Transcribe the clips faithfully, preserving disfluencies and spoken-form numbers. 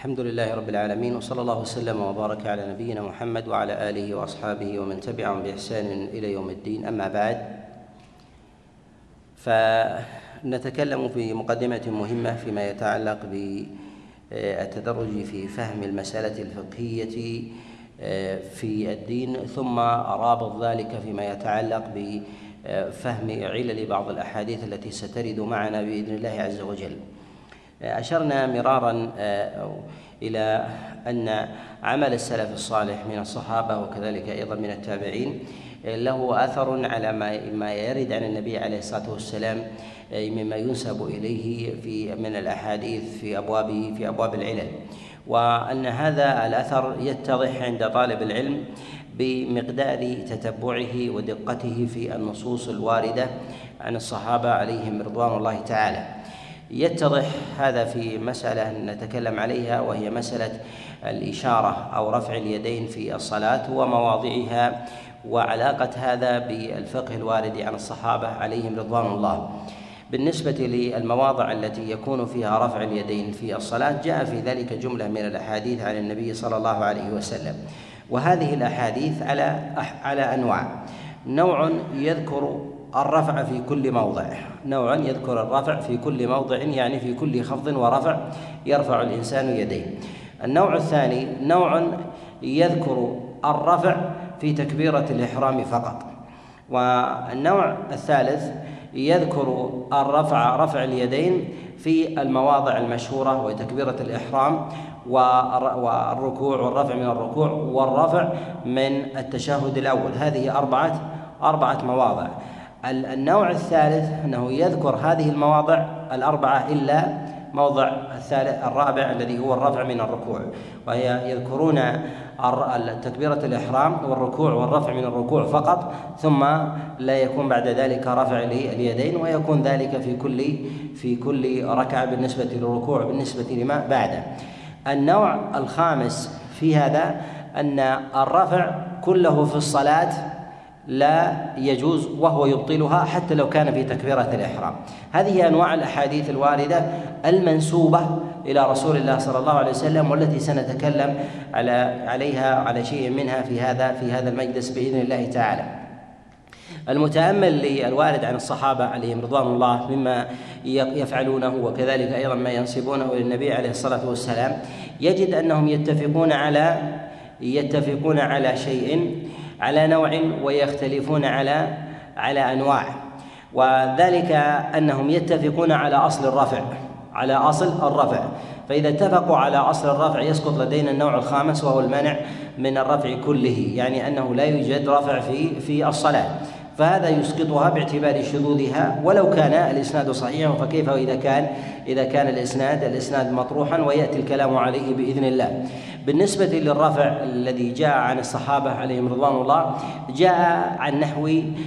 الحمد لله رب العالمين، وصلى الله وسلم وبارك على نبينا محمد وعلى آله وأصحابه ومن تبعهم بإحسان إلى يوم الدين. أما بعد، فنتكلم في مقدمة مهمة فيما يتعلق بالتدرج في فهم المسألة الفقهية في الدين، ثم رابط ذلك فيما يتعلق بفهم علل بعض الأحاديث التي سترد معنا بإذن الله عز وجل. أشرنا مرارا إلى أن عمل السلف الصالح من الصحابة وكذلك أيضا من التابعين له أثر على ما يرد عن النبي عليه الصلاة والسلام مما ينسب إليه في من الأحاديث في أبواب في أبواب العلل، وأن هذا الأثر يتضح عند طالب العلم بمقدار تتبعه ودقته في النصوص الواردة عن الصحابة عليهم رضوان الله تعالى. يتضح هذا في مسألة نتكلم عليها، وهي مسألة الإشارة أو رفع اليدين في الصلاة ومواضعها، وعلاقة هذا بالفقه الوارد عن الصحابة عليهم رضوان الله. بالنسبة للمواضع التي يكون فيها رفع اليدين في الصلاة، جاء في ذلك جملة من الأحاديث عن النبي صلى الله عليه وسلم، وهذه الأحاديث على على أنواع. نوع يذكر الرفع في كل موضع، نوع يذكر الرفع في كل موضع، يعني في كل خفض ورفع يرفع الإنسان يديه. النوع الثاني نوع يذكر الرفع في تكبيرة الإحرام فقط. والنوع الثالث يذكر الرفع رفع اليدين في المواضع المشهورة وتكبيرة الإحرام والركوع والرفع من الركوع والرفع من التشهد الأول. هذه أربعة أربعة مواضع. النوع الثالث أنه يذكر هذه المواضع الأربعة إلا موضع الثالث الرابع الذي هو الرفع من الركوع، وهي يذكرون تكبيرة الإحرام والركوع والرفع من الركوع فقط، ثم لا يكون بعد ذلك رفع اليدين، ويكون ذلك في كل في كل ركعة بالنسبة للركوع بالنسبة لما بعده. النوع الخامس في هذا أن الرفع كله في الصلاة لا يجوز وهو يبطلها حتى لو كان في تكبيرة الإحرام. هذه أنواع الأحاديث الواردة المنسوبة إلى رسول الله صلى الله عليه وسلم، والتي سنتكلم على عليها على شيء منها في هذا في هذا المجلس بإذن الله تعالى. المتأمل للوارد عن الصحابة عليهم رضوان الله مما يفعلونه وكذلك أيضا ما ينسبونه للنبي عليه الصلاة والسلام، يجد أنهم يتفقون على يتفقون على شيء على نوع ويختلفون على على أنواع، وذلك أنهم يتفقون على أصل الرفع على أصل الرفع فإذا اتفقوا على أصل الرفع يسقط لدينا النوع الخامس، وهو المنع من الرفع كله، يعني أنه لا يوجد رفع في في الصلاة، فهذا يسقطها باعتبار شذوذها ولو كان الإسناد صحيحا. فكيف إذا كان إذا كان الإسناد الإسناد مطروحا ويأتي الكلام عليه بإذن الله. بالنسبة للرفع الذي جاء عن الصحابة عليهم رضوان الله، جاء عن نحو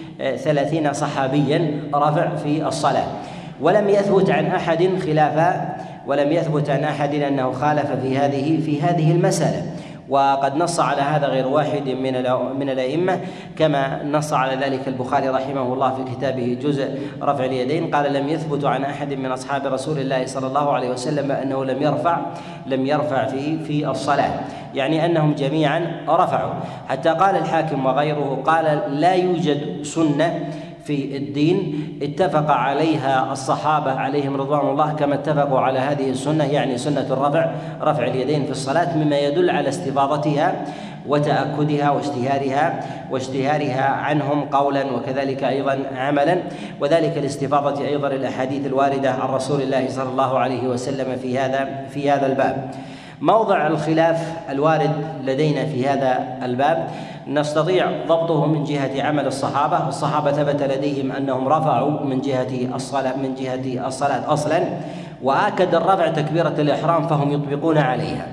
ثلاثين صحابيا رفع في الصلاة، ولم يثبت عن أحد خلافا ولم يثبت عن أحد أنه خالف في هذه في هذه المسألة. وقد نص على هذا غير واحد من من الأئمة، كما نص على ذلك البخاري رحمه الله في كتابه جزء رفع اليدين، قال: لم يثبت عن أحد من أصحاب رسول الله صلى الله عليه وسلم أنه لم يرفع لم يرفع في في الصلاة، يعني أنهم جميعا رفعوا. حتى قال الحاكم وغيره، قال: لا يوجد سنة في الدين اتفق عليها الصحابة عليهم رضوان الله كما اتفقوا على هذه السنة، يعني سنة الرفع رفع اليدين في الصلاة، مما يدل على استفاضتها وتأكدها واشتهارها واشتهارها عنهم قولا وكذلك أيضا عملا، وذلك لاستفاضة أيضا الأحاديث الواردة عن رسول الله صلى الله عليه وسلم في هذا في هذا الباب. موضع الخلاف الوارد لدينا في هذا الباب نستطيع ضبطه من جهة عمل الصحابة. الصحابة ثبت لديهم أنهم رفعوا من جهة الصلاة من جهة الصلاة أصلا، وآكد الرفع تكبيرة الإحرام، فهم يطبقون عليها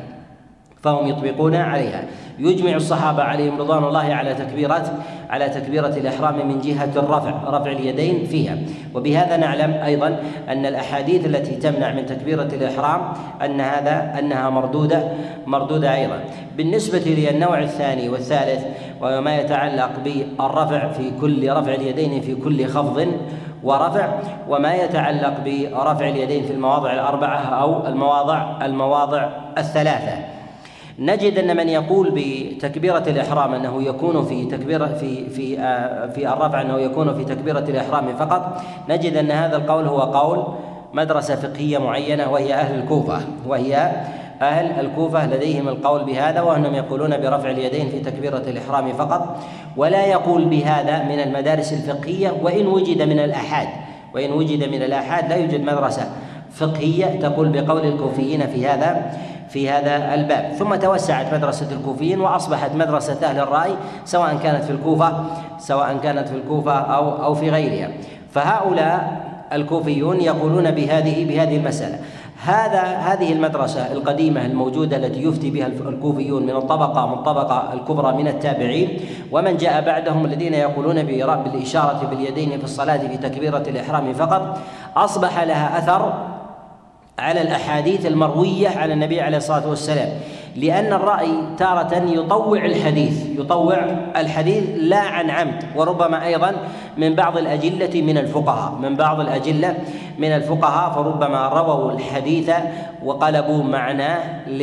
فهم يطبقون عليها يجمع الصحابة عليهم رضوان الله على تكبيرات على تكبيرة الإحرام من جهة الرفع رفع اليدين فيها. وبهذا نعلم أيضا أن الأحاديث التي تمنع من تكبيرة الإحرام أن هذا أنها مردودة مردودة أيضا. بالنسبة للنوع الثاني والثالث وما يتعلق بالرفع في كل رفع اليدين في كل خفض ورفع، وما يتعلق برفع اليدين في المواضع الأربعة أو المواضع المواضع الثلاثة. نجد أن من يقول بتكبيرة الإحرام أنه يكون في تكبيرة في في في الرفع أنه يكون في تكبيرة الإحرام فقط، نجد أن هذا القول هو قول مدرسة فقهية معينة وهي أهل الكوفة، وهي أهل الكوفة لديهم القول بهذا، وأنهم يقولون برفع اليدين في تكبيرة الإحرام فقط، ولا يقول بهذا من المدارس الفقهية، وإن وجد من الآحاد وإن وجد من الآحاد لا يوجد مدرسة فقهية تقول بقول الكوفيين في هذا في هذا الباب. ثم توسعت مدرسة الكوفيين وأصبحت مدرسة أهل الرأي، سواء كانت في الكوفة سواء كانت في الكوفة أو أو في غيرها. فهؤلاء الكوفيون يقولون بهذه بهذه المسألة. هذا هذه المدرسة القديمة الموجودة التي يفتي بها الكوفيون من الطبقة من الطبقة الكبرى من التابعين، ومن جاء بعدهم الذين يقولون بالإشارة باليدين في الصلاة في تكبيرة الإحرام فقط، أصبح لها أثر على الأحاديث المروية على النبي عليه الصلاة والسلام، لأن الرأي تارة يطوع الحديث يطوع الحديث لا عن عمد، وربما أيضا من بعض الأجلة من الفقهاء من بعض الأجلة من الفقهاء فربما رووا الحديث وقلبوا معناه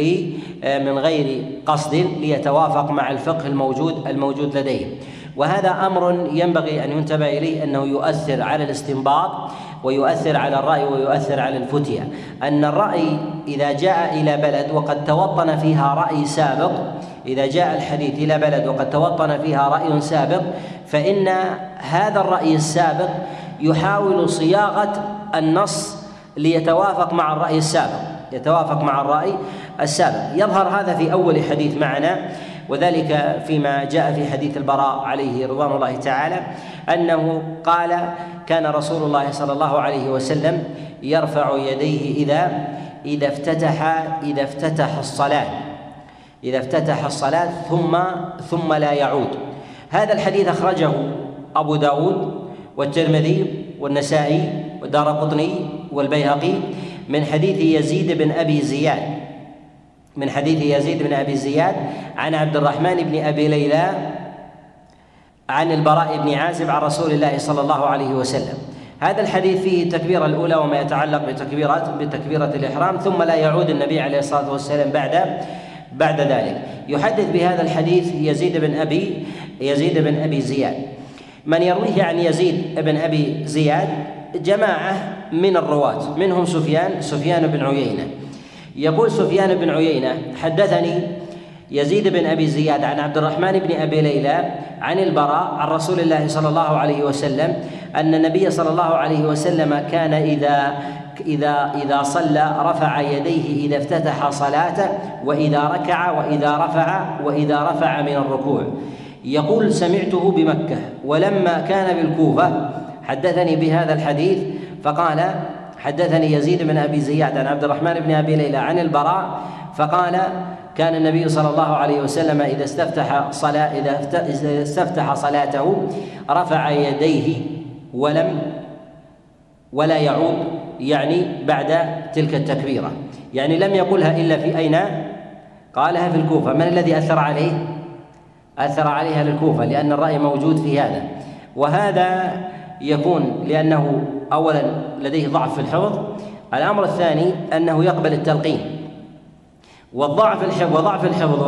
من غير قصد ليتوافق مع الفقه الموجود الموجود لديهم. وهذا أمر ينبغي أن ينتبه إليه، أنه يؤثر على الاستنباط ويؤثر على الرأي ويؤثر على الفتية. أن الرأي إذا جاء إلى بلد وقد توطن فيها رأي سابق إذا جاء الحديث إلى بلد وقد توطن فيها رأي سابق، فإن هذا الرأي السابق يحاول صياغة النص ليتوافق مع الرأي السابق يتوافق مع الرأي السابق. يظهر هذا في أول حديث معنا، وذلك فيما جاء في حديث البراء عليه رضوان الله تعالى، أنه قال: كان رسول الله صلى الله عليه وسلم يرفع يديه إذا إذا افتتح إذا افتتح الصلاة إذا افتتح الصلاة ثم ثم لا يعود. هذا الحديث أخرجه أبو داود والترمذي والنسائي والدارقطني والبيهقي من حديث يزيد بن أبي زياد من حديث يزيد بن أبي زياد عن عبد الرحمن بن أبي ليلى عن البراء بن عازب عن رسول الله صلى الله عليه وسلم. هذا الحديث فيه التكبيرة الأولى وما يتعلق بتكبيرة بتكبيرة الإحرام، ثم لا يعود النبي عليه الصلاة والسلام بعد بعد ذلك. يحدث بهذا الحديث يزيد بن أبي يزيد بن أبي زياد. من يرويه عن يزيد بن أبي زياد جماعة من الرواة، منهم سفيان سفيان بن عيينة. يقول سفيان بن عيينة: حدثني يزيد بن أبي زياد عن عبد الرحمن بن أبي ليلى عن البراء عن رسول الله صلى الله عليه وسلم أن النبي صلى الله عليه وسلم كان إذا إذا إذا صلى رفع يديه إذا افتتح صلاته، وإذا ركع وإذا رفع وإذا رفع من الركوع. يقول: سمعته بمكة، ولما كان بالكوفة حدثني بهذا الحديث، فقال: حدثني يزيد بن أبي زياد عن عبد الرحمن بن أبي ليلى عن البراء، فقال: كان النبي صلى الله عليه وسلم إذا استفتح صلاة إذا استفتح صلاته رفع يديه ولم ولا يعود، يعني بعد تلك التكبيرة، يعني لم يقلها إلا في أين؟ قالها في الكوفة. من الذي أثر عليه؟ أثر عليها للكوفة، لأن الرأي موجود في هذا. وهذا يكون لأنه أولا لديه ضعف في الحفظ. الأمر الثاني أنه يقبل التلقين، والضعف الحفظ وضعف الحفظ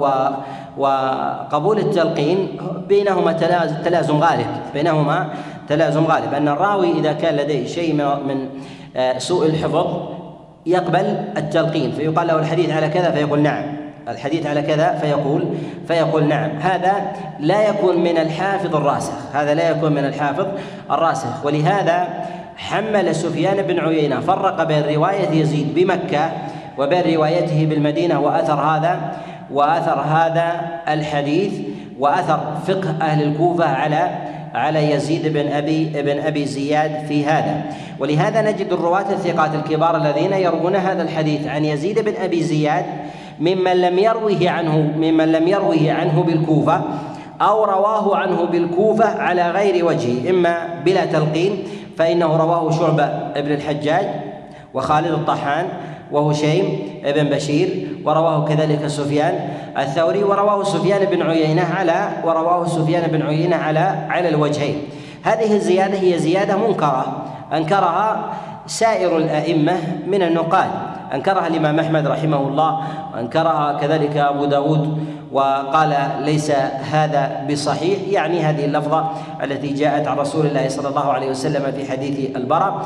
وقبول التلقين بينهما تلازم غالب بينهما تلازم غالب أن الراوي إذا كان لديه شيء من سوء الحفظ يقبل التلقين، فيقال له: الحديث على كذا، فيقول نعم، الحديث على كذا، فيقول فيقول نعم. هذا لا يكون من الحافظ الراسخ هذا لا يكون من الحافظ الراسخ ولهذا حمل سفيان بن عيينة، فرق بين رواية يزيد بمكة وبين روايته بالمدينة، وأثر هذا وأثر هذا الحديث وأثر فقه أهل الكوفة على على يزيد بن أبي بن أبي زياد في هذا. ولهذا نجد الرواة الثقات الكبار الذين يروون هذا الحديث عن يزيد بن أبي زياد ممن لم يروه عنه ممن لم يروه عنه بالكوفة، أو رواه عنه بالكوفة على غير وجهه، إما بلا تلقين فإنه رواه شعبة بن الحجاج وخالد الطحان وهشيم بن بشير، ورواه كذلك سفيان الثوري، ورواه سفيان بن عيينة على ورواه سفيان بن عيينة على على الوجهين. هذه الزيادة هي زيادة منكرة أنكرها سائر الأئمة من النقاد، أنكرها الإمام أحمد رحمه الله، وأنكرها كذلك أبو داود وقال ليس هذا بصحيح، يعني هذه اللفظة التي جاءت عن رسول الله صلى الله عليه وسلم في حديث البراء،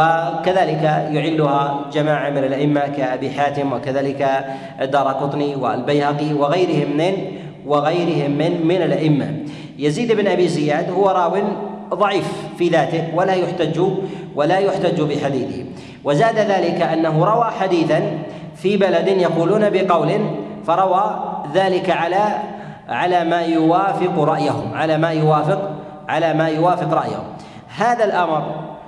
وكذلك يعلها جماعة من الأئمة كأبي حاتم وكذلك الدارقطني والبيهقي وغيرهم من وغيرهم من من الأئمة. يزيد بن أبي زياد هو راو ضعيف في ذاته ولا يحتج ولا يحتج بحديثه، وزاد ذلك أنه روى حديثا في بلد يقولون بقول فروى ذلك على على ما يوافق رأيهم على ما يوافق على ما يوافق رأيهم. هذا الأمر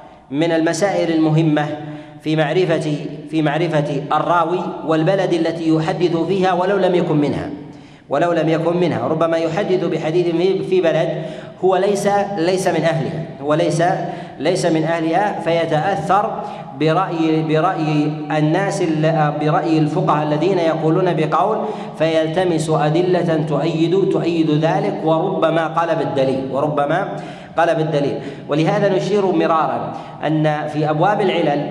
من المسائل المهمة في معرفة في معرفة الراوي والبلد التي يحدث فيها ولو لم يكن منها ولو لم يكن منها ربما يحدث بحديث في بلد هو ليس ليس من أهلها هو ليس ليس من أهلها فيتأثر برأي برأي الناس برأي الفقهاء الذين يقولون بقول، فيلتمس أدلة تؤيد تؤيد ذلك، وربما قلب الدليل وربما قلب الدليل. ولهذا نشير مرارا أن في أبواب العلل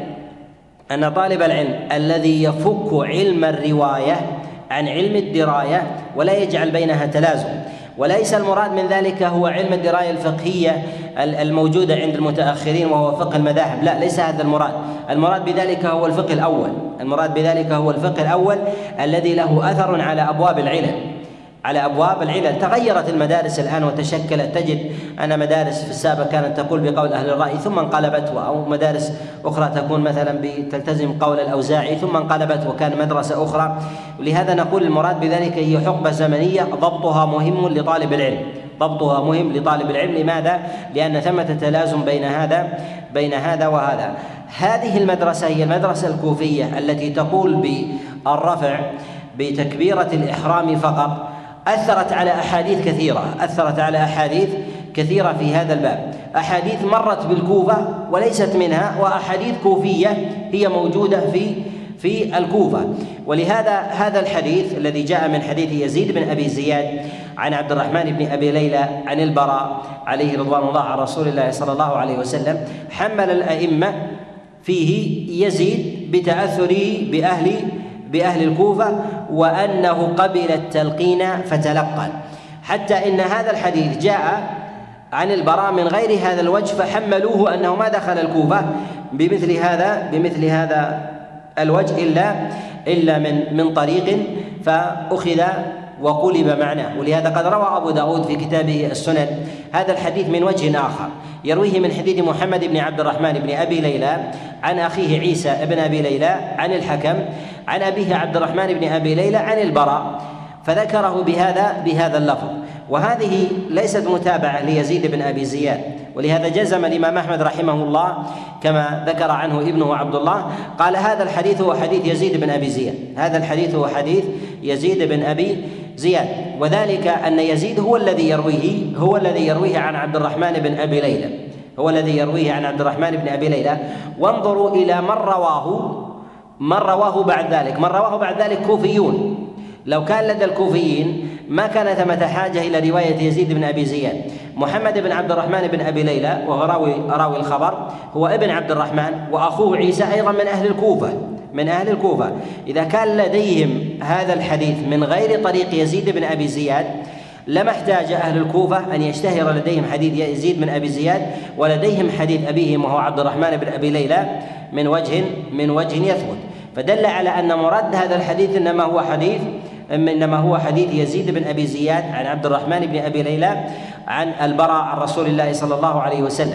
أن طالب العلم الذي يفك علم الرواية عن علم الدراية ولا يجعل بينها تلازم، وليس المراد من ذلك هو علم الدراية الفقهية الموجودة عند المتأخرين وهو فقه المذاهب، لا، ليس هذا المراد. المراد بذلك هو الفقه الأول المراد بذلك هو الفقه الأول الذي له أثر على أبواب العلل على أبواب العلل. تغيرت المدارس الآن وتشكلت، تجد أن مدارس في السابق كانت تقول بقول أهل الرأي ثم انقلبت، أو مدارس أخرى تكون مثلا تلتزم قول الأوزاعي ثم انقلبت وكان مدرسة أخرى. ولهذا نقول المراد بذلك هي حقبة زمنية ضبطها مهم لطالب العلم ضبطها مهم لطالب العلم لماذا؟ لأن ثمة تلازم بين هذا بين هذا وهذا. هذه المدرسة هي المدرسة الكوفية التي تقول بالرفع بتكبيرة الإحرام فقط، أثرت على أحاديث كثيرة أثرت على أحاديث كثيرة في هذا الباب، أحاديث مرت بالكوفة وليست منها، وأحاديث كوفية هي موجودة في في الكوفة. ولهذا هذا الحديث الذي جاء من حديث يزيد بن أبي زياد عن عبد الرحمن بن أبي ليلى عن البراء عليه رضوان الله عن رسول الله صلى الله عليه وسلم، حمل الأئمة فيه يزيد بتأثره بأهل بأهل الكوفة وأنه قبل التلقين فتلقن، حتى إن هذا الحديث جاء عن البراء من غير هذا الوجه فحملوه أنه ما دخل الكوفة بمثل هذا بمثل هذا الوجه إلا إلا من من طريق فأخذ وقلب معناه. ولهذا قد روى أبو داود في كتابه السنن هذا الحديث من وجه آخر، يرويه من حديث محمد بن عبد الرحمن بن أبي ليلى عن أخيه عيسى بن أبي ليلى عن الحكم عن أبيه عبد الرحمن بن أبي ليلى عن البراء، فذكره بهذا بهذا اللفظ، وهذه ليست متابعة ليزيد بن أبي زياد. ولهذا جزم الإمام أحمد رحمه الله كما ذكر عنه ابنه عبد الله، قال هذا الحديث هو حديث يزيد بن أبي زياد هذا الحديث هو حديث يزيد بن أبي زياد، وذلك أن يزيد هو الذي يرويه هو الذي يرويه عن عبد الرحمن بن أبي ليلى هو الذي يرويه عن عبد الرحمن بن أبي ليلى. وانظروا إلى من رواه من رواه بعد ذلك من رواه بعد ذلك كوفيون. لو كان لدى الكوفيين ما كان ثمة حاجة إلى رواية يزيد بن أبي زياد. محمد بن عبد الرحمن بن أبي ليلى وهو راوي راوي الخبر هو ابن عبد الرحمن، وأخوه عيسى أيضا من أهل الكوفة من أهل الكوفة إذا كان لديهم هذا الحديث من غير طريق يزيد بن أبي زياد لما احتاج أهل الكوفة أن يشتهر لديهم حديث يزيد بن أبي زياد ولديهم حديث أبيهم وهو عبد الرحمن بن أبي ليلى من وجه من وجه يثبت، فدل على أن مراد هذا الحديث إنما هو حديث إنما هو حديث يزيد بن أبي زياد عن عبد الرحمن بن أبي ليلى عن البراء عن رسول الله صلى الله عليه وسلم.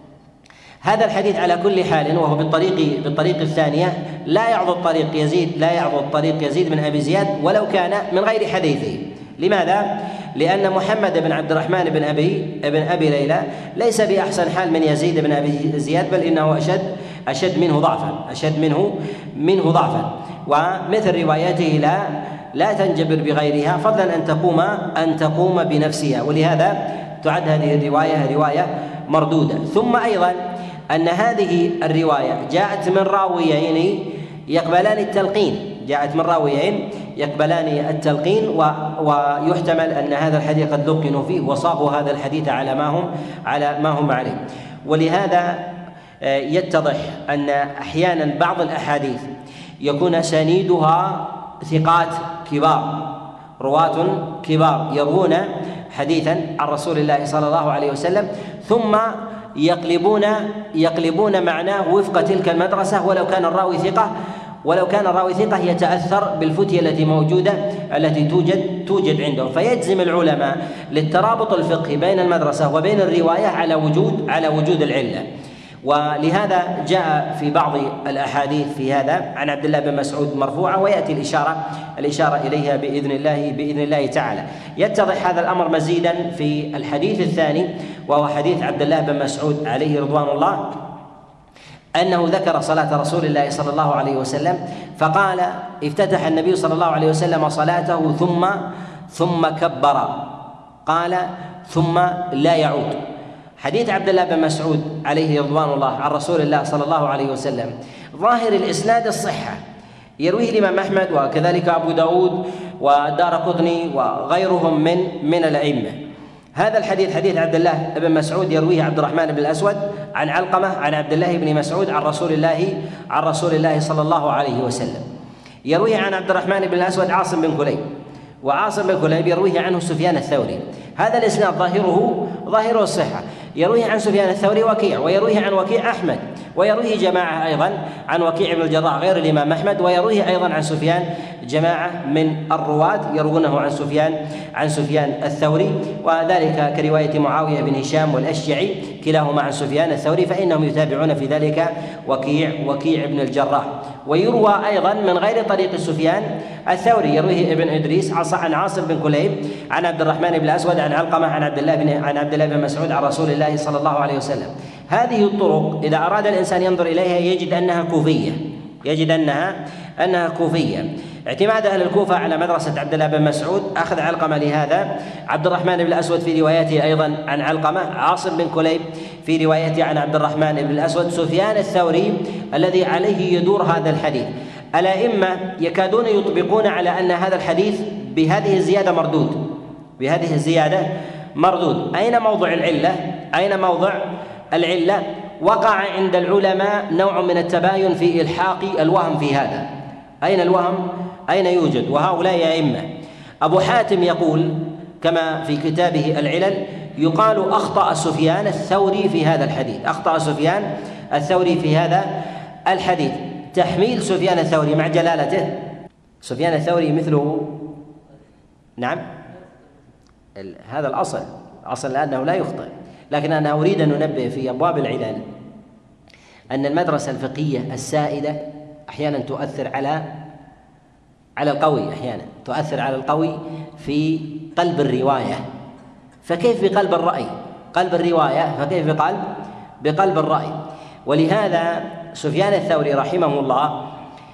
هذا الحديث على كل حال وهو بالطريق بالطريق الثانية لا يعضد طريق يزيد لا يعضد طريق يزيد بن أبي زياد ولو كان من غير حديثه. لماذا؟ لأن محمد بن عبد الرحمن بن أبي بن أبي ليلى ليس بأحسن حال من يزيد بن أبي زياد، بل إنه أشد أشد منه ضعفا أشد منه منه ضعفا ومثل روايته لا لا تنجبر بغيرها فضلا أن تقوم أن تقوم بنفسها، ولهذا تعد هذه الرواية رواية مردودة. ثم أيضا أن هذه الرواية جاءت من راويين يقبلان التلقين جاءت من راويين يقبلان التلقين، ويحتمل أن هذا الحديث قد لقنوا فيه وصاغوا هذا الحديث على ما هم على ما هم عليه. ولهذا يتضح أن أحيانا بعض الأحاديث يكون سنيدها ثقات كبار، رواة كبار يروون حديثا عن رسول الله صلى الله عليه وسلم، ثم يقلبون يقلبون معناه وفق تلك المدرسة، ولو كان الراوي ثقة ولو كان الراوي ثقة يتأثر بالفتية التي موجودة التي توجد توجد عندهم، فيجزم العلماء للترابط الفقهي بين المدرسة وبين الرواية على وجود على وجود العلة. ولهذا جاء في بعض الأحاديث في هذا عن عبد الله بن مسعود مرفوعة، ويأتي الإشارة الإشارة إليها بإذن الله بإذن الله تعالى. يتضح هذا الأمر مزيدا في الحديث الثاني، وهو حديث عبد الله بن مسعود عليه رضوان الله، أنه ذكر صلاة رسول الله صلى الله عليه وسلم فقال: افتتح النبي صلى الله عليه وسلم صلاته ثم ثم كبر، قال: ثم لا يعود. حديث عبد الله بن مسعود عليه رضوان الله عن رسول الله صلى الله عليه وسلم ظاهر الإسناد الصحة، يرويه الإمام أحمد وكذلك أبو داود والدارقطني وغيرهم من من الأئمة. هذا الحديث حديث عبد الله بن مسعود يرويه عبد الرحمن بن الأسود عن علقمة عن عبد الله بن مسعود عن رسول الله عن رسول الله صلى الله عليه وسلم. يرويه عن عبد الرحمن بن الأسود عاصم بن كليب، وعاصم بن كليب يرويه عنه سفيان الثوري. هذا الإسناد ظاهره ظاهره الصحة. يرويه عن سفيان الثوري وكيع، ويرويه عن وكيع أحمد، ويرويه جماعة أيضا عن وكيع بن الجراح غير الإمام أحمد، ويرويه أيضا عن سفيان جماعة من الرواة يروونه عن سفيان عن سفيان الثوري، وذلك كرواية معاوية بن هشام والأشجعي كلاهما عن سفيان الثوري، فإنهم يتابعون في ذلك وكيع وكيع بن الجراح. ويروى أيضا من غير طريق سفيان الثوري، يرويه ابن إدريس عن عاصم بن كليب عن عبد الرحمن بن الأسود عن علقمة عن عبد الله بن عن عبد الله بن مسعود عن رسول الله صلى الله عليه وسلم. هذه الطرق إذا أراد الإنسان ينظر إليها يجد أنها كوفية يجد أنها أنها كوفية. اعتماد أهل الكوفة على مدرسة عبد الله بن مسعود أخذ علقمة لهذا، عبد الرحمن بن الأسود في روايته أيضا عن علقمة، عاصم بن كليب في روايته عن عبد الرحمن بن الأسود، سفيان الثوري الذي عليه يدور هذا الحديث. الأئمة يكادون يطبقون على أن هذا الحديث بهذه الزيادة مردود بهذه الزيادة مردود. أين موضع العلة؟ أين موضع العلة؟ وقع عند العلماء نوع من التباين في إلحاق الوهم في هذا. أين الوهم؟ أين يوجد؟ وهؤلاء أئمة. أبو حاتم يقول كما في كتابه العلل، يقال أخطأ سفيان الثوري في هذا الحديث أخطأ سفيان الثوري في هذا الحديث. تحميل سفيان الثوري مع جلالته، سفيان الثوري مثله، نعم، هذا الأصل الأصل أنه لا يخطئ، لكن أنا أريد أن ننبه في أبواب العلل أن المدرسة الفقهية السائدة أحيانا تؤثر على على القوي أحيانا تؤثر على القوي في قلب الرواية، فكيف بقلب الرأي؟ قلب الرواية فكيف بقلب بقلب الرأي؟ ولهذا سفيان الثوري رحمه الله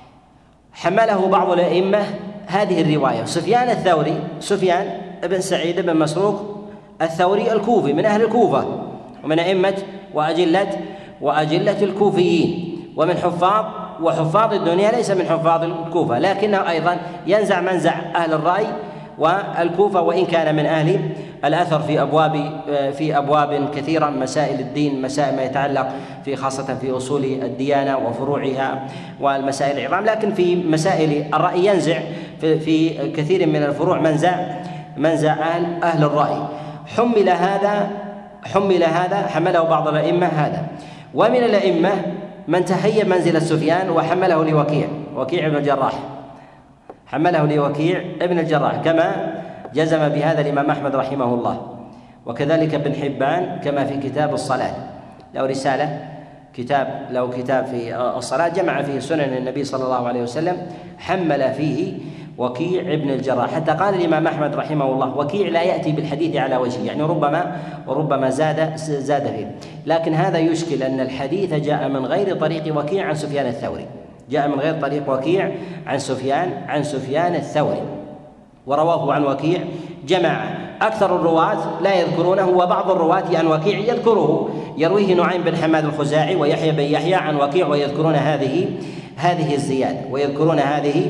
حمله بعض الأئمة هذه الرواية. سفيان الثوري سفيان بن سعيد بن مسروق الثوري الكوفي من أهل الكوفة ومن أئمة وأجلة وأجلة الكوفيين، ومن حفاظ وحفاظ الدنيا، ليس من حفاظ الكوفة، لكنه أيضا ينزع منزع أهل الرأي والكوفة، وإن كان من أهل الأثر في أبواب في أبواب كثيرة، مسائل الدين، مسائل ما يتعلق في خاصة في أصول الديانة وفروعها والمسائل العظام، لكن في مسائل الرأي ينزع في, في كثير من الفروع منزع منزع أهل أهل الرأي. حمل هذا حمل هذا حمله بعض الأئمة هذا، ومن الأئمة من تهيب منزلة سفيان وحمله لوكيع وكيع بن الجراح حمله لوكيع ابن الجراح، كما جزم بهذا الإمام أحمد رحمه الله، وكذلك ابن حبان كما في كتاب الصلاة، له رسالة كتاب له كتاب في الصلاة جمع فيه سنن النبي صلى الله عليه وسلم، حمل فيه وكيع ابن الجراح، حتى قال الإمام أحمد رحمه الله وكيع لا يأتي بالحديث على وجهه، يعني ربما وربما زاد زاد فيه، لكن هذا يشكل أن الحديث جاء من غير طريق وكيع عن سفيان الثوري جاء من غير طريق وكيع عن سفيان عن سفيان الثوري، ورواه عن وكيع جماعة أكثر الرواة لا يذكرونه، وبعض الرواة عن وكيع يذكره، يرويه نعيم بن حماد الخزاعي ويحيى بن يحيى عن وكيع، ويذكرون هذه هذه الزيادة ويذكرون هذه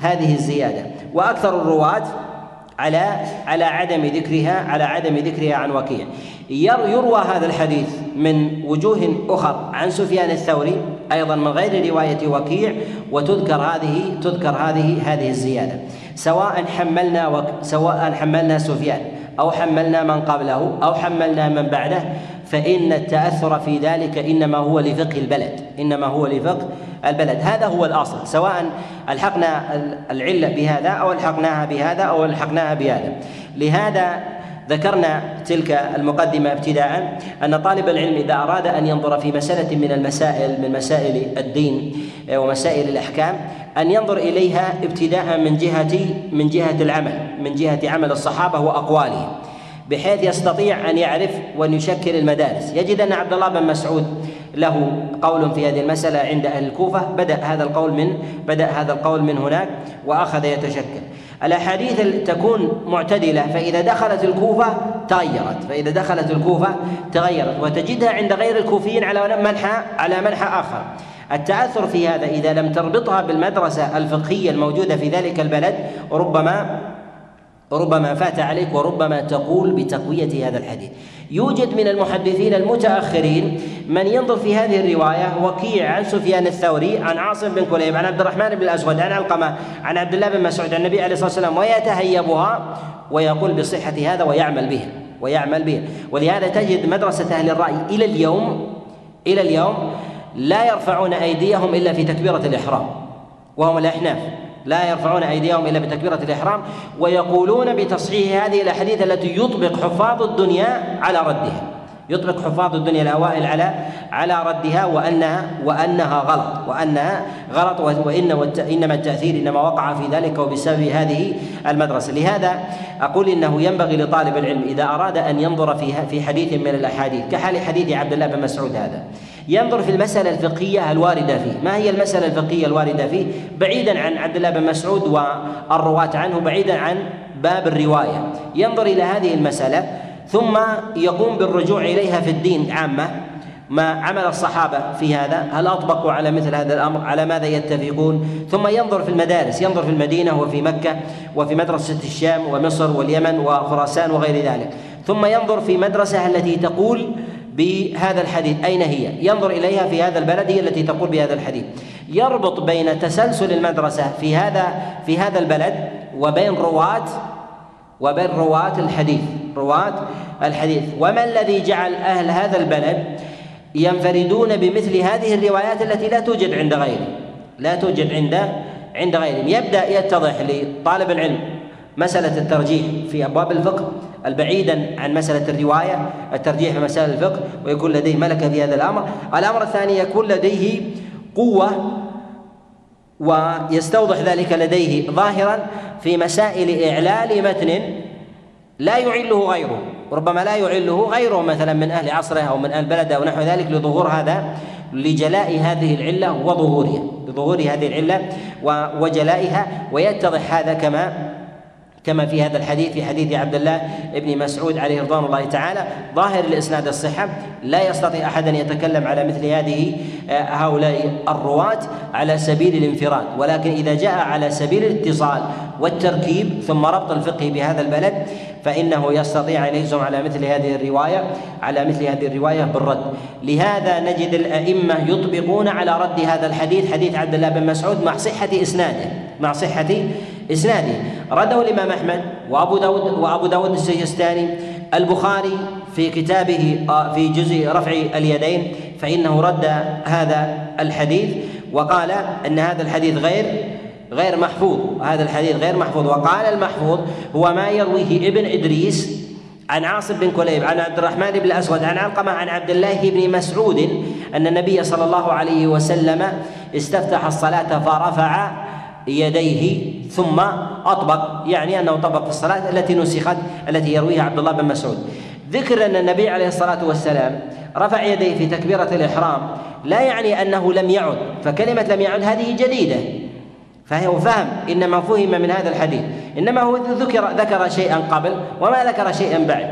هذه الزيادة، وأكثر الرواة على على عدم ذكرها على عدم ذكرها عن وكيع. يروى هذا الحديث من وجوه أخر عن سفيان الثوري أيضا من غير رواية وكيع، وتذكر هذه تذكر هذه هذه الزيادة، سواء حملنا وك سواء حملنا سفيان أو حملنا من قبله أو حملنا من بعده، فإن التأثر في ذلك إنما هو لفقه البلد إنما هو لفقه البلد هذا هو الأصل، سواء ألحقنا العلة بهذا أو ألحقناها بهذا أو ألحقناها بهذا. لهذا ذكرنا تلك المقدمة ابتداء أن طالب العلم إذا أراد أن ينظر في مسألة من المسائل من مسائل الدين ومسائل الأحكام أن ينظر إليها ابتداء من جهة من جهة العمل من جهة عمل الصحابة وأقوالهم، بحيث يستطيع أن يعرف وأن يشكل المدارس. يجد أن عبد الله بن مسعود له قول في هذه المسألة عند أهل الكوفة، بدأ هذا القول من بدأ هذا القول من هناك وأخذ يتشكل. الأحاديث تكون معتدلة، فإذا دخلت الكوفة تغيرت فإذا دخلت الكوفة تغيرت وتجدها عند غير الكوفيين على منحى على منحى آخر. التأثر في هذا إذا لم تربطها بالمدرسة الفقهية الموجودة في ذلك البلد ربما ربما فات عليك، وربما تقول بتقوية هذا الحديث. يوجد من المحدثين المتأخرين من ينظر في هذه الرواية وكيع عن سفيان الثوري عن عاصم بن كليب عن عبد الرحمن بن الأسود عن علقمة عن عبد الله بن مسعود عن النبي عليه الصلاة والسلام ويتهيبها ويقول بصحة هذا ويعمل به ويعمل به ولهذا تجد مدرسة أهل الرأي إلى اليوم إلى اليوم لا يرفعون أيديهم إلا في تكبيرة الإحرام، وهم الأحناف لا يرفعون أيديهم إلا بتكبيرة الإحرام، ويقولون بتصحيح هذه الأحاديث التي يطبق حفاظ الدنيا على ردها يطبق حفاظ الدنيا الأوائل على على ردها وأنها وأنها غلط وأنها غلط وإن إنما التأثير إنما وقع في ذلك وبسبب هذه المدرسة. لهذا أقول إنه ينبغي لطالب العلم إذا أراد أن ينظر في في حديث من الأحاديث كحال حديث عبد الله بن مسعود هذا، ينظر في المسألة الفقهية الواردة فيه. ما هي المسألة الفقهية الواردة فيه؟ بعيدا عن عبد الله بن مسعود والرواة عنه، بعيدا عن باب الرواية، ينظر إلى هذه المسألة ثم يقوم بالرجوع إليها في الدين عامة. ما عمل الصحابة في هذا، هل أطبقوا على مثل هذا الأمر، على ماذا يتفقون؟ ثم ينظر في المدارس، ينظر في المدينة وفي مكة وفي مدرسة الشام ومصر واليمن وخراسان وغير ذلك، ثم ينظر في مدرسة التي تقول بهذا الحديث أين هي، ينظر إليها في هذا البلد هي التي تقول بهذا الحديث، يربط بين تسلسل المدرسة في هذا في هذا البلد وبين رواة وبين رواة الحديث رواة الحديث وما الذي جعل أهل هذا البلد ينفردون بمثل هذه الروايات التي لا توجد عند غيره لا توجد عند عند غيرهم. يبدأ يتضح لطالب العلم مسألة الترجيح في أبواب الفقه البعيدا عن مسألة الرواية، الترجيح في مسائل الفقه، ويكون لديه ملكة في هذا الأمر. الأمر الثاني يكون لديه قوة ويستوضح ذلك لديه ظاهرا في مسائل إعلال متن لا يعله غيره، ربما لا يعله غيره مثلا من أهل عصره أو من أهل بلده أو نحو ذلك، لظهور هذا لجلاء هذه العلة وظهورها لظهور هذه العلة وجلائها. ويتضح هذا كما كما في هذا الحديث في حديث عبد الله بن مسعود عليه رضوان الله تعالى، ظاهر الإسناد الصحة، لا يستطيع أحد أن يتكلم على مثل هذه هؤلاء الرواة على سبيل الانفراد، ولكن إذا جاء على سبيل الاتصال والتركيب ثم ربط الفقه بهذا البلد فإنه يستطيع أن يجزم على مثل هذه الرواية على مثل هذه الرواية بالرد. لهذا نجد الأئمة يطبقون على رد هذا الحديث حديث عبد الله بن مسعود مع صحة إسناده مع صحة إسناده رده الإمام أحمد وأبو داود وأبو داود السجستاني، البخاري في كتابه في جزء رفع اليدين فإنه رد هذا الحديث وقال أن هذا الحديث غير غير محفوظ هذا الحديث غير محفوظ وقال المحفوظ هو ما يرويه ابن إدريس عن عاصم بن كليب عن عبد الرحمن بن الأسود عن علقمة عن عبد الله بن مسعود أن النبي صلى الله عليه وسلم استفتح الصلاة فرفع يديه ثم أطبق، يعني أنه طبق في الصلاة التي نسخت التي يرويها عبد الله بن مسعود. ذكر أن النبي عليه الصلاة والسلام رفع يديه في تكبيرة الإحرام لا يعني أنه لم يعد، فكلمة لم يعد هذه جديدة، فهو فهم إنما فهم من هذا الحديث، إنما هو ذكر ذكر شيئا قبل وما ذكر شيئا بعد.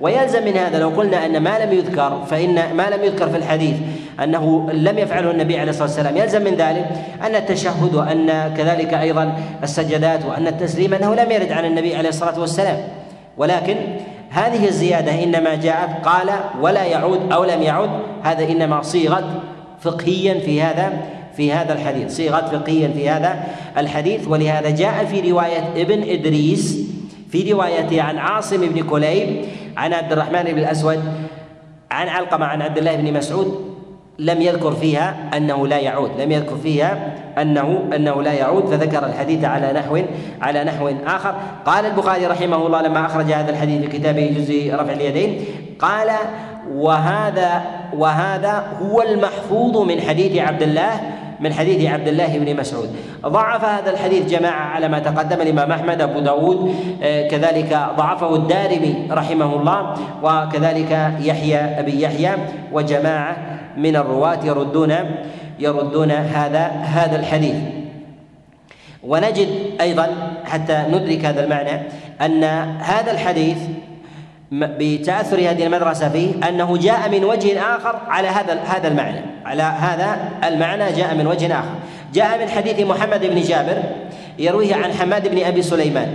ويلزم من هذا لو قلنا أن ما لم يذكر فإن ما لم يذكر في الحديث أنه لم يفعله النبي عليه الصلاة والسلام، يلزم من ذلك أن التشهد وأن كذلك أيضا السجدات وأن التسليم أنه لم يرد عن النبي عليه الصلاة والسلام. ولكن هذه الزيادة إنما جاءت قال ولا يعود أو لم يعد، هذا إنما صيغت فقهيا في هذا في هذا الحديث، صيغت فقهيا في هذا الحديث. ولهذا جاء في رواية ابن إدريس في روايته عن عاصم بن كليب عن عبد الرحمن بن الأسود عن علقمة عن عبد الله بن مسعود لم يذكر فيها أنه لا يعود، لم يذكر فيها أنه أنه لا يعود، فذكر الحديث على نحو على نحو آخر. قال البخاري رحمه الله لما أخرج هذا الحديث في كتابه جزء رفع اليدين قال وهذا وهذا هو المحفوظ من حديث عبد الله من حديث عبد الله بن مسعود. ضعف هذا الحديث جماعة على ما تقدم، الإمام أحمد، أبو داود، كذلك ضعفه الدارمي رحمه الله، وكذلك يحيى أبي يحيى وجماعة من الرواة يردون يردون هذا هذا الحديث. ونجد أيضا حتى ندرك هذا المعنى أن هذا الحديث بتأثر هذه المدرسة فيه أنه جاء من وجه آخر على هذا هذا المعنى على هذا المعنى جاء من وجه آخر. جاء من حديث محمد بن جابر يرويه عن حماد بن أبي سليمان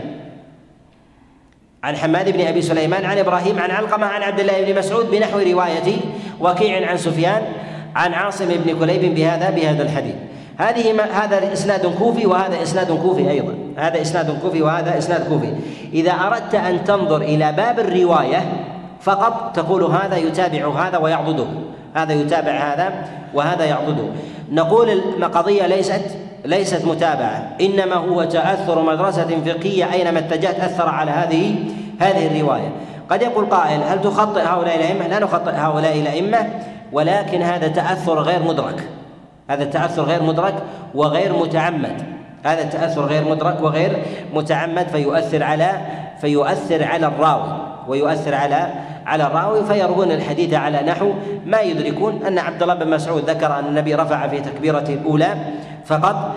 عن حماد بن أبي سليمان عن إبراهيم عن علقمة عن عبد الله بن مسعود بنحو رواية وكيع عن سفيان عن عاصم بن كليب بهذا بهذا الحديث. هذه هذا إسناد كوفي وهذا إسناد كوفي أيضا، هذا إسناد كوفي وهذا إسناد كوفي. إذا أردت أن تنظر إلى باب الرواية فقط تقول هذا يتابع هذا ويعضده، هذا يتابع هذا وهذا يعضده. نقول القضية ليست ليست متابعة، إنما هو تأثر مدرسة فقهية أينما اتجهت أثر على هذه هذه الرواية. قد يقول قائل هل تخطئ هؤلاء الأئمة؟ لا نخطئ هؤلاء الأئمة، ولكن هذا تأثر غير مدرك، هذا التأثر غير مدرك وغير متعمد، هذا التأثر غير مدرك وغير متعمد فيؤثر على فيؤثر على الراوي ويؤثر على على الراوي فيروون الحديث على نحو ما يدركون أن عبد الله بن مسعود ذكر أن النبي رفع في تكبيرة الأولى فقط،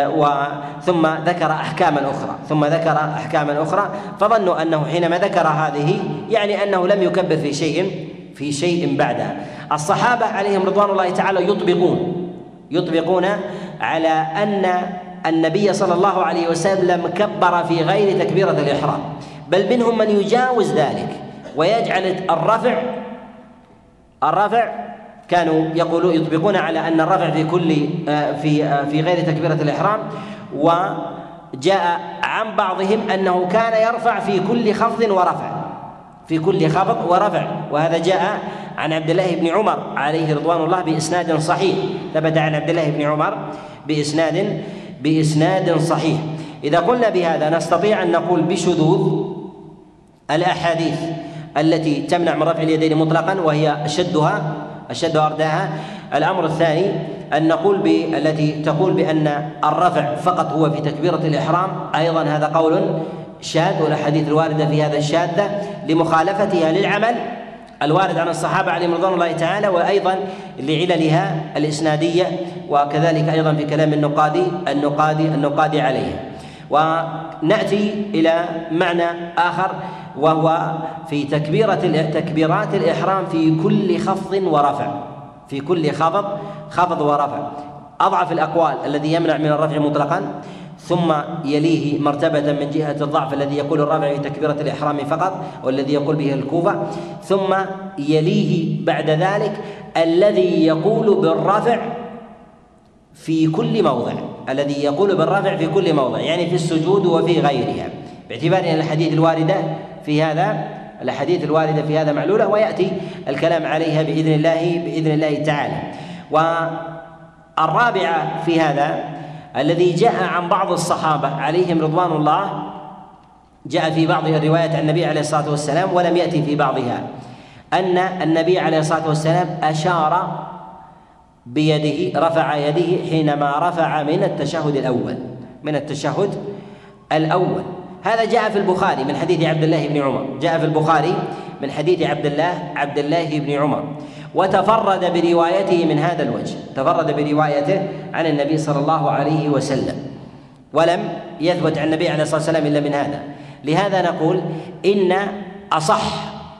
ثم ذكر أحكاما أخرى ثم ذكر أحكاما أخرى فظنوا أنه حينما ذكر هذه يعني أنه لم يكبر في شيء في شيء بعدها. الصحابة عليهم رضوان الله تعالى يطبقون يطبقون على أن النبي صلى الله عليه وسلم كبر في غير تكبيرة الإحرام، بل منهم من يجاوز ذلك ويجعل الرفع الرفع كانوا يقولون يطبقون على أن الرفع في كل في في غير تكبيرة الإحرام، وجاء عن بعضهم أنه كان يرفع في كل خفض ورفع في كل خفض ورفع، وهذا جاء عن عبد الله بن عمر عليه رضوان الله بإسناد صحيح، ثبت عن عبد الله بن عمر بإسناد بإسناد صحيح. إذا قلنا بهذا نستطيع أن نقول بشذوذ الأحاديث التي تمنع من رفع اليدين مطلقا وهي أشدها أشد أرداها. الأمر الثاني أن نقول بالتي تقول بأن الرفع فقط هو في تكبيرة الإحرام، أيضا هذا قول شاذ، والأحاديث الواردة في هذا الشاذة لمخالفتها للعمل الوارد عن الصحابة عليهم رضوان الله تعالى، وأيضا لعللها الإسنادية، وكذلك أيضا في كلام النقادي النقادي النقادي عليها. ونأتي إلى معنى آخر وهو في تكبيرة تكبيرات الإحرام في كل خفض ورفع في كل خفض خفض ورفع. أضعف الأقوال الذي يمنع من الرفع مطلقا، ثم يليه مرتبة من جهة الضعف الذي يقول الرفع في تكبيرة الإحرام فقط والذي يقول به الكوفة، ثم يليه بعد ذلك الذي يقول بالرفع في كل موضع الذي يقول بالرفع في كل موضع يعني في السجود وفي غيرها، باعتبار أن الحديث الواردة في هذا الأحاديث الواردة في هذا معلولة، ويأتي الكلام عليها بإذن الله بإذن الله تعالى. والرابعة في هذا الذي جاء عن بعض الصحابة عليهم رضوان الله، جاء في بعض الروايات عن النبي عليه الصلاة والسلام ولم يأتي في بعضها، أن النبي عليه الصلاة والسلام أشار بيده رفع يده حينما رفع من التشهد الأول من التشهد الأول. هذا جاء في البخاري من حديث عبد الله بن عمر جاء في البخاري من حديث عبد الله عبد الله بن عمر وتفرد بروايته من هذا الوجه، تفرد بروايته عن النبي صلى الله عليه وسلم، ولم يثبت عن النبي عليه الصلاة والسلام إلا من هذا. لهذا نقول إن أصح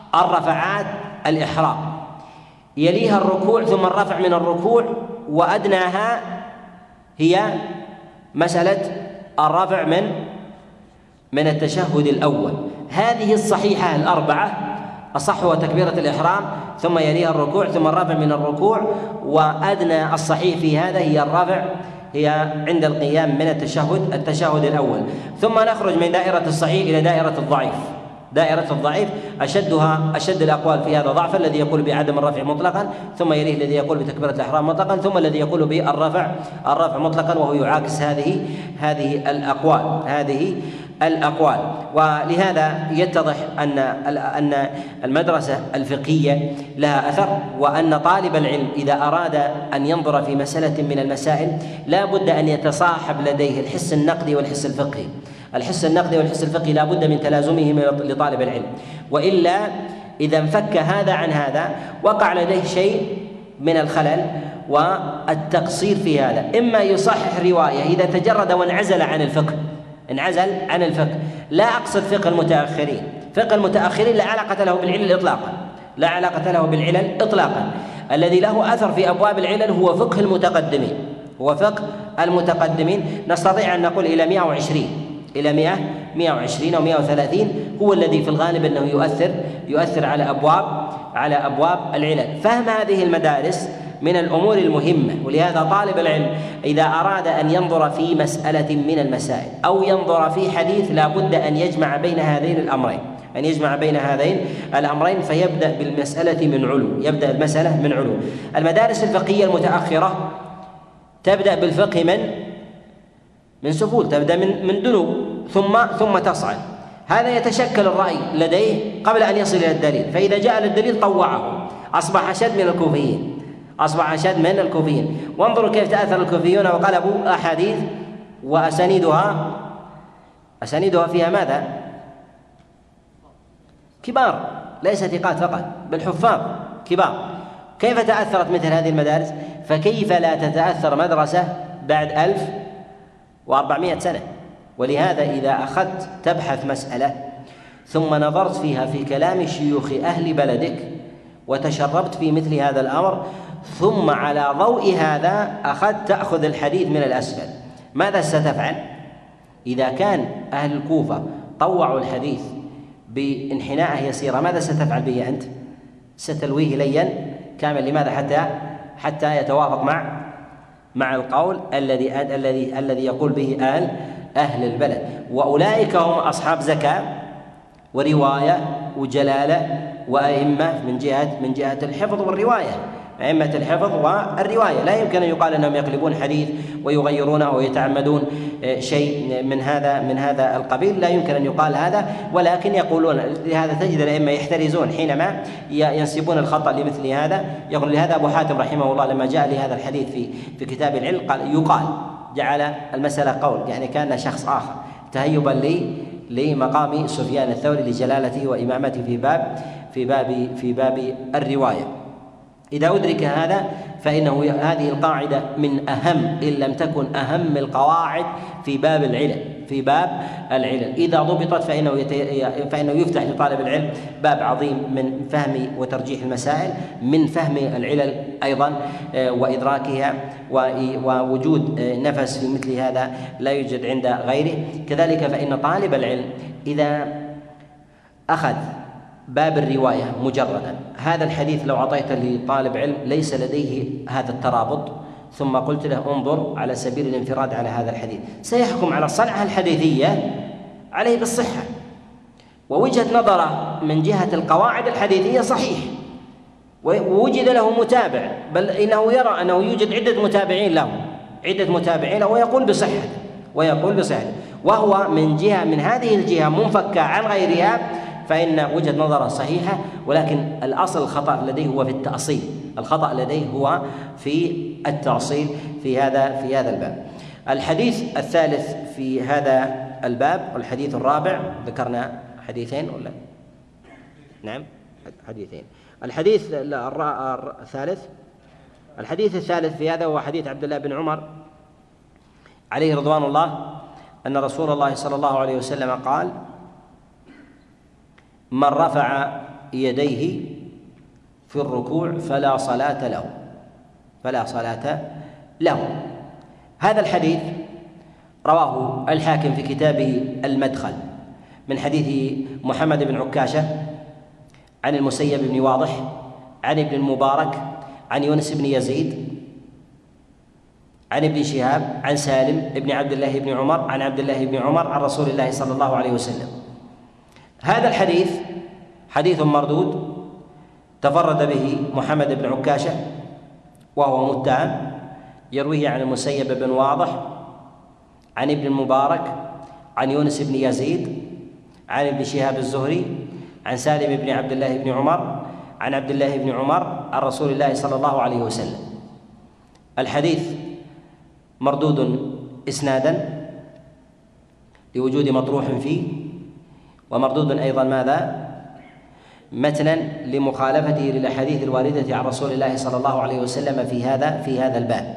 الرفعات الإحرام، يليها الركوع ثم الرفع من الركوع، وأدناها هي مسألة الرفع من من التشهد الأول. هذه الصحيحة الأربعة أصح وتكبيرة الإحرام ثم يليها الركوع ثم الرفع من الركوع، وأدنى الصحيح في هذا هي الرفع هي عند القيام من التشهد التشهد الأول. ثم نخرج من دائرة الصحيح إلى دائرة الضعيف. دائرة الضعيف أشدها أشد الأقوال في هذا ضعفا، الذي يقول بعدم الرفع مطلقا، ثم يليه الذي يقول بتكبيرة الإحرام مطلقا، ثم الذي يقول بالرفع الرفع مطلقا، وهو يعاكس هذه هذه الأقوال هذه الأقوال. ولهذا يتضح أن أن المدرسة الفقهية لها أثر، وأن طالب العلم إذا أراد أن ينظر في مسألة من المسائل لا بد أن يتصاحب لديه الحس النقدي والحس الفقهي. الحس النقدي والحس الفقهي لا بد من تلازمه لطالب العلم، وإلا إذا انفك هذا عن هذا وقع لديه شيء من الخلل والتقصير في هذا. إما يصحح رواية إذا تجرد وانعزل عن الفقه انعزل عن الفقه، لا أقصد فقه المتأخرين، فقه المتأخرين لا علاقة له بالعلل إطلاقا، لا علاقة له بالعلل إطلاقا. الذي له أثر في أبواب العلل هو فقه المتقدمين، هو فقه المتقدمين. نستطيع أن نقول إلى مئة وعشرين إلى مئة مئة وعشرين أو مئة وثلاثين هو الذي في الغالب أنه يؤثر يؤثر على أبواب على أبواب العلل. فهم هذه المدارس من الأمور المهمة، ولهذا طالب العلم إذا أراد أن ينظر في مسألة من المسائل أو ينظر في حديث لا بد أن يجمع بين هذين الأمرين أن يجمع بين هذين الأمرين فيبدأ بالمسألة من علو يبدأ المسألة من علو. المدارس الفقهية المتأخرة تبدأ بالفقه من من سفول، تبدأ من من دنو ثم ثم تصعد. هذا يتشكل الرأي لديه قبل أن يصل إلى الدليل، فإذا جاء للدليل طوعه، أصبح أشد من الكوفيين أصبح أشد من الكوفيين. وانظروا كيف تأثر الكوفيون وقلبوا أحاديث وأسانيدها أسانيدها فيها ماذا؟ كبار، ليس ثقات فقط بل حفاظ كبار. كيف تأثرت مثل هذه المدارس؟ فكيف لا تتأثر مدرسة بعد ألف وأربعمائة سنة؟ ولهذا إذا أخذت تبحث مسألة ثم نظرت فيها في كلام شيوخ أهل بلدك وتشربت في مثل هذا الأمر، ثم على ضوء هذا أخذت تأخذ الحديث من الأسفل، ماذا ستفعل؟ إذا كان أهل الكوفة طوعوا الحديث بانحناءه يسيرة، ماذا ستفعل به أنت؟ ستلويه ليا كامل. لماذا؟ حتى حتى يتوافق مع مع القول الذي الذي الذي يقول به أهل أهل البلد. وأولئك هم أصحاب زكاة ورواية وجلالة وأئمة من جهة من جهة الحفظ والرواية، أئمة الحفظ والرواية. لا يمكن أن يقال أنهم يقلبون حديث ويغيرونه ويتعمدون شيء من هذا من هذا القبيل، لا يمكن أن يقال هذا، ولكن يقولون. لهذا تجد الأئمة يحترزون حينما ينسبون الخطأ لمثل هذا. يقول لهذا أبو حاتم رحمه الله لما جاء لهذا الحديث في في كتاب العلم قال يقال، جعل المسألة قول، يعني كان شخص آخر تهيبا لي لمقام سفيان الثوري لجلالته وإمامته في باب في باب في باب الرواية. إذا أدرك هذا فإنه هذه القاعدة من أهم إن لم تكن أهم القواعد في باب العلل في باب العلل. إذا ضبطت فإنه فإنه يفتح لطالب العلم باب عظيم من فهم وترجيح المسائل، من فهم العلل أيضا وإدراكها، ووجود نفس في مثل هذا لا يوجد عند غيره. كذلك فإن طالب العلم إذا أخذ باب الرواية مجردا، هذا الحديث لو أعطيته لطالب علم ليس لديه هذا الترابط، ثم قلت له انظر على سبيل الانفراد على هذا الحديث، سيحكم على الصنعة الحديثية عليه بالصحة، ووجهة نظره من جهة القواعد الحديثية صحيح، ووجد له متابع، بل إنه يرى أنه يوجد عدة متابعين له عدة متابعين له ويقول بصحته ويقول بصحته وهو من جهة من هذه الجهة منفكة عن غيرها، فإن وجهة نظره صحيحة. ولكن الأصل الخطأ لديه هو في التأصيل، الخطأ لديه هو في التأصيل في هذا في هذا الباب. الحديث الثالث في هذا الباب والحديث الرابع، ذكرنا حديثين ولا نعم حديثين. الحديث الثالث الحديث الثالث في هذا هو حديث عبد الله بن عمر عليه رضوان الله أن رسول الله صلى الله عليه وسلم قال: من رفع يديه في الركوع فلا صلاة له فلا صلاة له. هذا الحديث رواه الحاكم في كتابه المدخل من حديث محمد بن عكاشة عن المسيب بن واضح عن ابن المبارك عن يونس بن يزيد عن ابن شهاب عن سالم بن عبد الله بن عمر عن عبد الله بن عمر عن رسول الله صلى الله عليه وسلم. هذا الحديث حديث مردود تفرد به محمد بن عكاشة وهو متهم، يرويه عن المسيب بن واضح عن ابن المبارك عن يونس بن يزيد عن ابن شهاب الزهري عن سالم بن عبد الله بن عمر عن عبد الله بن عمر عن رسول الله صلى الله عليه وسلم. الحديث مردود إسنادا لوجود مطروح فيه، ومردود أيضا ماذا؟ متنا لمخالفته للأحاديث الواردة عن رسول الله صلى الله عليه وسلم في هذا في هذا الباب.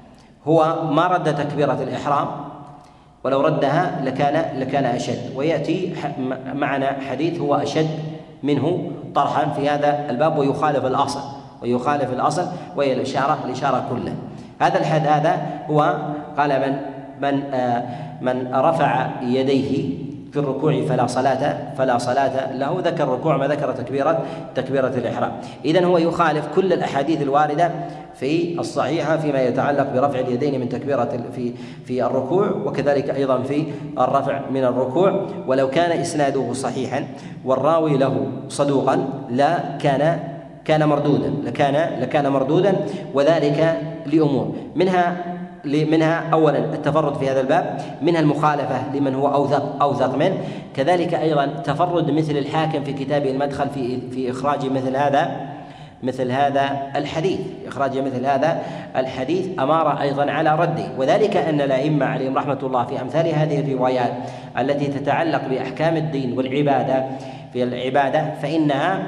هو ما رد تكبيرة الإحرام، ولو ردها لكان لكان أشد، ويأتي معنا حديث هو أشد منه طرحا في هذا الباب ويخالف الأصل ويخالف الأصل وهي الإشارة الإشارة كلها. هذا الحد هذا هو قال من من آه من رفع يديه في الركوع فلا صلاة فلا صلاة له، ذكر الركوع ما ذكر تكبيرة تكبيرة الإحرام. إذن هو يخالف كل الأحاديث الواردة في الصحيحة فيما يتعلق برفع اليدين من تكبيرة في في الركوع، وكذلك أيضا في الرفع من الركوع. ولو كان إسناده صحيحا والراوي له صدوقا لا كان كان مردودا لكان لكان مردودا وذلك لأمور منها منها أولا التفرد في هذا الباب، منها المخالفة لمن هو أوثق أوثق منه، كذلك أيضا تفرد مثل الحاكم في كتابه المدخل في في إخراج مثل هذا مثل هذا الحديث إخراج مثل هذا الحديث أمر أيضا على رده. وذلك أن الأئمة عليهم رحمة الله في أمثال هذه الروايات التي تتعلق بأحكام الدين والعبادة في العبادة فإنها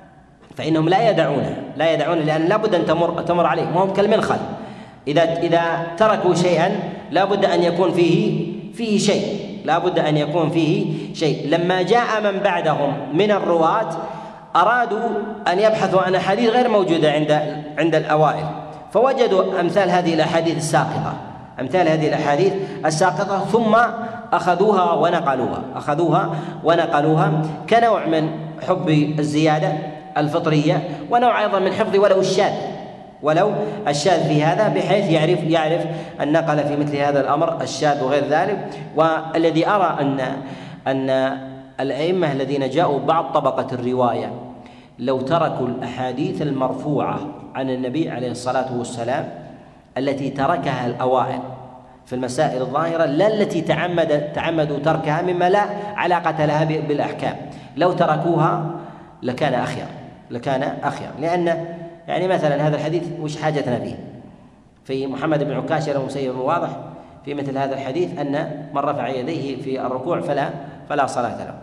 فإنهم لا يدعونها لا يدعون لأن لا بد أن تمر تمر عليهم، وهم كالمنخل، إذا إذا تركوا شيئا لا بد أن يكون فيه فيه شيء لا بد أن يكون فيه شيء. لما جاء من بعدهم من الرواة أرادوا أن يبحثوا عن أحاديث غير موجودة عند عند الأوائل، فوجدوا أمثال هذه الأحاديث الساقطة أمثال هذه الأحاديث الساقطة ثم أخذوها ونقلوها أخذوها ونقلوها كنوع من حب الزيادة الفطرية، ونوع أيضا من حفظ ولو الشاذ ولو الشاذ في هذا، بحيث يعرف يعرف النقل في مثل هذا الأمر الشاذ وغير ذلك. والذي أرى أن أن الأئمة الذين جاءوا بعد طبقة الرواية لو تركوا الأحاديث المرفوعة عن النبي عليه الصلاة والسلام التي تركها الأوائل في المسائل الظاهرة لا التي تعمد تعمدوا تركها مما لا علاقة لها بالأحكام، لو تركوها لكان أخير لكان أخير لأن يعني مثلا هذا الحديث وش حاجتنا فيه؟ في محمد بن عكاشة له مسيب واضح في مثل هذا الحديث أن من رفع يديه في الركوع فلا فلا صلاة له،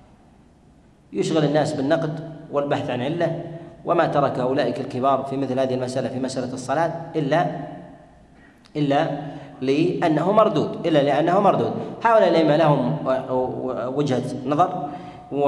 يشغل الناس بالنقد والبحث عن علة، وما ترك أولئك الكبار في مثل هذه المسألة في مسألة الصلاة إلا إلا لأنه مردود إلا لأنه مردود. هؤلاء الأئمة لهم وجهة نظر و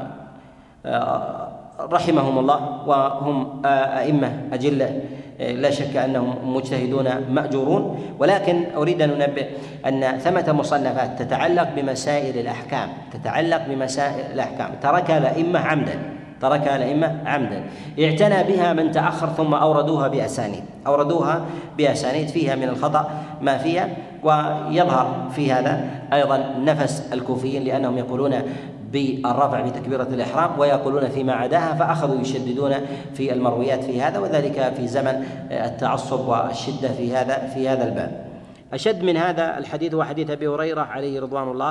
رحمهم الله، وهم أئمة أجلة لا شك أنهم مجتهدون مأجورون، ولكن أريد أن أنبه أن ثمة مصنفات تتعلق بمسائل الأحكام تتعلق بمسائل الأحكام تركها الأئمة عمدا تركها الأئمة عمدا اعتنى بها من تأخر ثم أوردوها بأسانيد أوردوها بأسانيد فيها من الخطأ ما فيها. ويظهر في هذا أيضا نفس الكوفيين لأنهم يقولون بالرفع بتكبيرة الإحرام ويقولون فيما عداها، فأخذوا يشددون في المرويات في هذا، وذلك في زمن التعصب والشدة في هذا في هذا الباب. أشد من هذا الحديث هو حديث أبي هريرة عليه رضوان الله،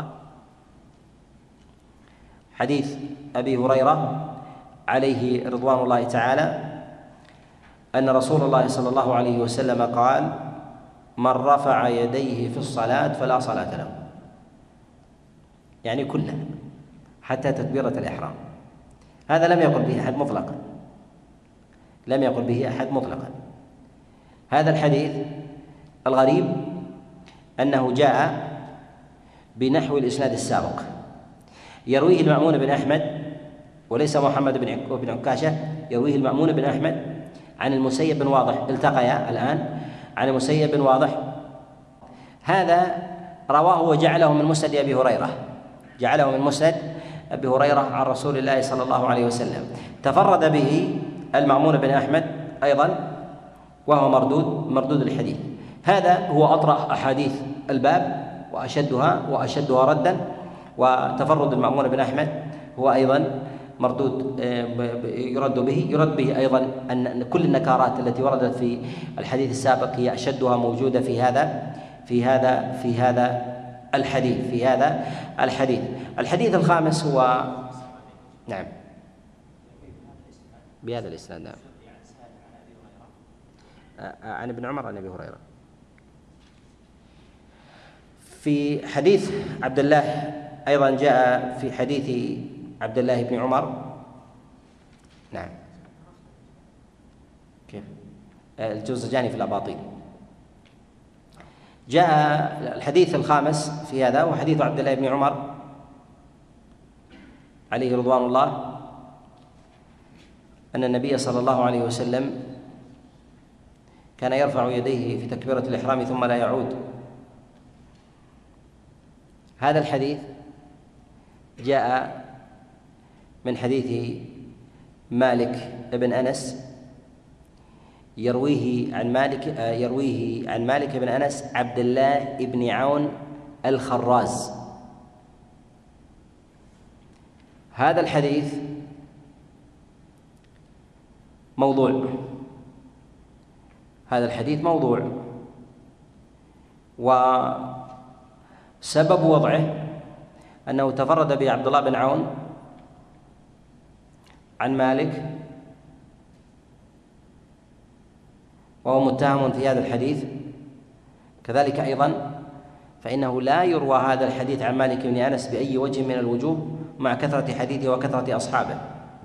حديث أبي هريرة عليه رضوان الله تعالى أن رسول الله صلى الله عليه وسلم قال: من رفع يديه في الصلاة فلا صلاة له، يعني كلها حتى تكبيرة الإحرام. هذا لم يقل به أحد مطلقا لم يقل به أحد مطلقا. هذا الحديث الغريب أنه جاء بنحو الإسناد السابق، يرويه المأمون بن أحمد وليس محمد بن عكاشة، يرويه المأمون بن أحمد عن المسيب بن واضح، التقيا الآن، عن المسيب بن واضح. هذا رواه وجعله من مسند أبي هريرة، جعله من مسند أبي هريرة عن رسول الله صلى الله عليه وسلم. تفرد به المأمون بن أحمد أيضا، وهو مردود مردود الحديث. هذا هو أطرح أحاديث الباب وأشدها وأشدها ردا. وتفرد المأمون بن أحمد هو أيضا مردود يرد به يرد به أيضا أن كل النكارات التي وردت في الحديث السابق هي أشدها موجودة في هذا في هذا في هذا الحديث في هذا الحديث. الحديث الخامس هو نعم بهذا الإسناد نعم عن ابن عمر عن أبي هريرة. في حديث عبد الله أيضا جاء في حديث عبد الله بن عمر نعم كيف الجوزجاني في الأباطيل. جاء الحديث الخامس في هذا وحديث عبد الله بن عمر عليه رضوان الله أن النبي صلى الله عليه وسلم كان يرفع يديه في تكبيرة الإحرام ثم لا يعود. هذا الحديث جاء من حديث مالك بن أنس يرويه عن مالك يرويه عن مالك بن أنس عبد الله بن عون الخراز. هذا الحديث موضوع هذا الحديث موضوع وسبب وضعه أنه تفرد به عبد الله بن عون عن مالك، وهو متهم في هذا الحديث. كذلك أيضا فإنه لا يروى هذا الحديث عن مالك بن أنس بأي وجه من الوجوه مع كثرة حديثه وكثرة أصحابه.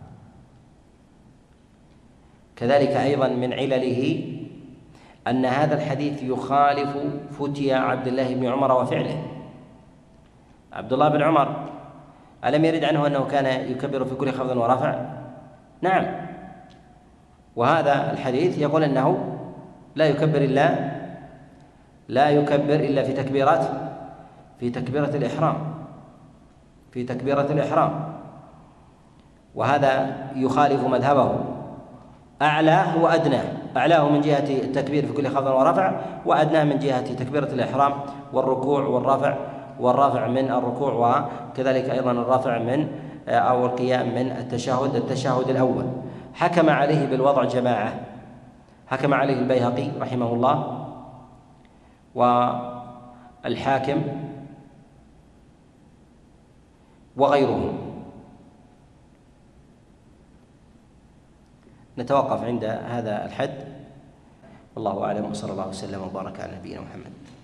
كذلك أيضا من علله أن هذا الحديث يخالف فتيا عبد الله بن عمر وفعله. عبد الله بن عمر ألم يرد عنه أنه كان يكبر في كل خفض ورفع؟ نعم. وهذا الحديث يقول أنه لا يكبر إلا لا يكبر إلا في تكبيرات في تكبيرة الإحرام في تكبيرة الإحرام وهذا يخالف مذهبه، أعلاه وأدناه، أعلاه من جهة التكبير في كل خفض ورفع، وأدناه من جهة تكبيرة الإحرام والركوع والرفع والرافع من الركوع، وكذلك أيضا الرافع من أو القيام من التشهد التشهد الأول. حكم عليه بالوضع جماعة، حكم عليه البيهقي رحمه الله والحاكم وغيرهم. نتوقف عند هذا الحد، والله أعلم، وصلى الله وسلم وبارك على نبينا محمد.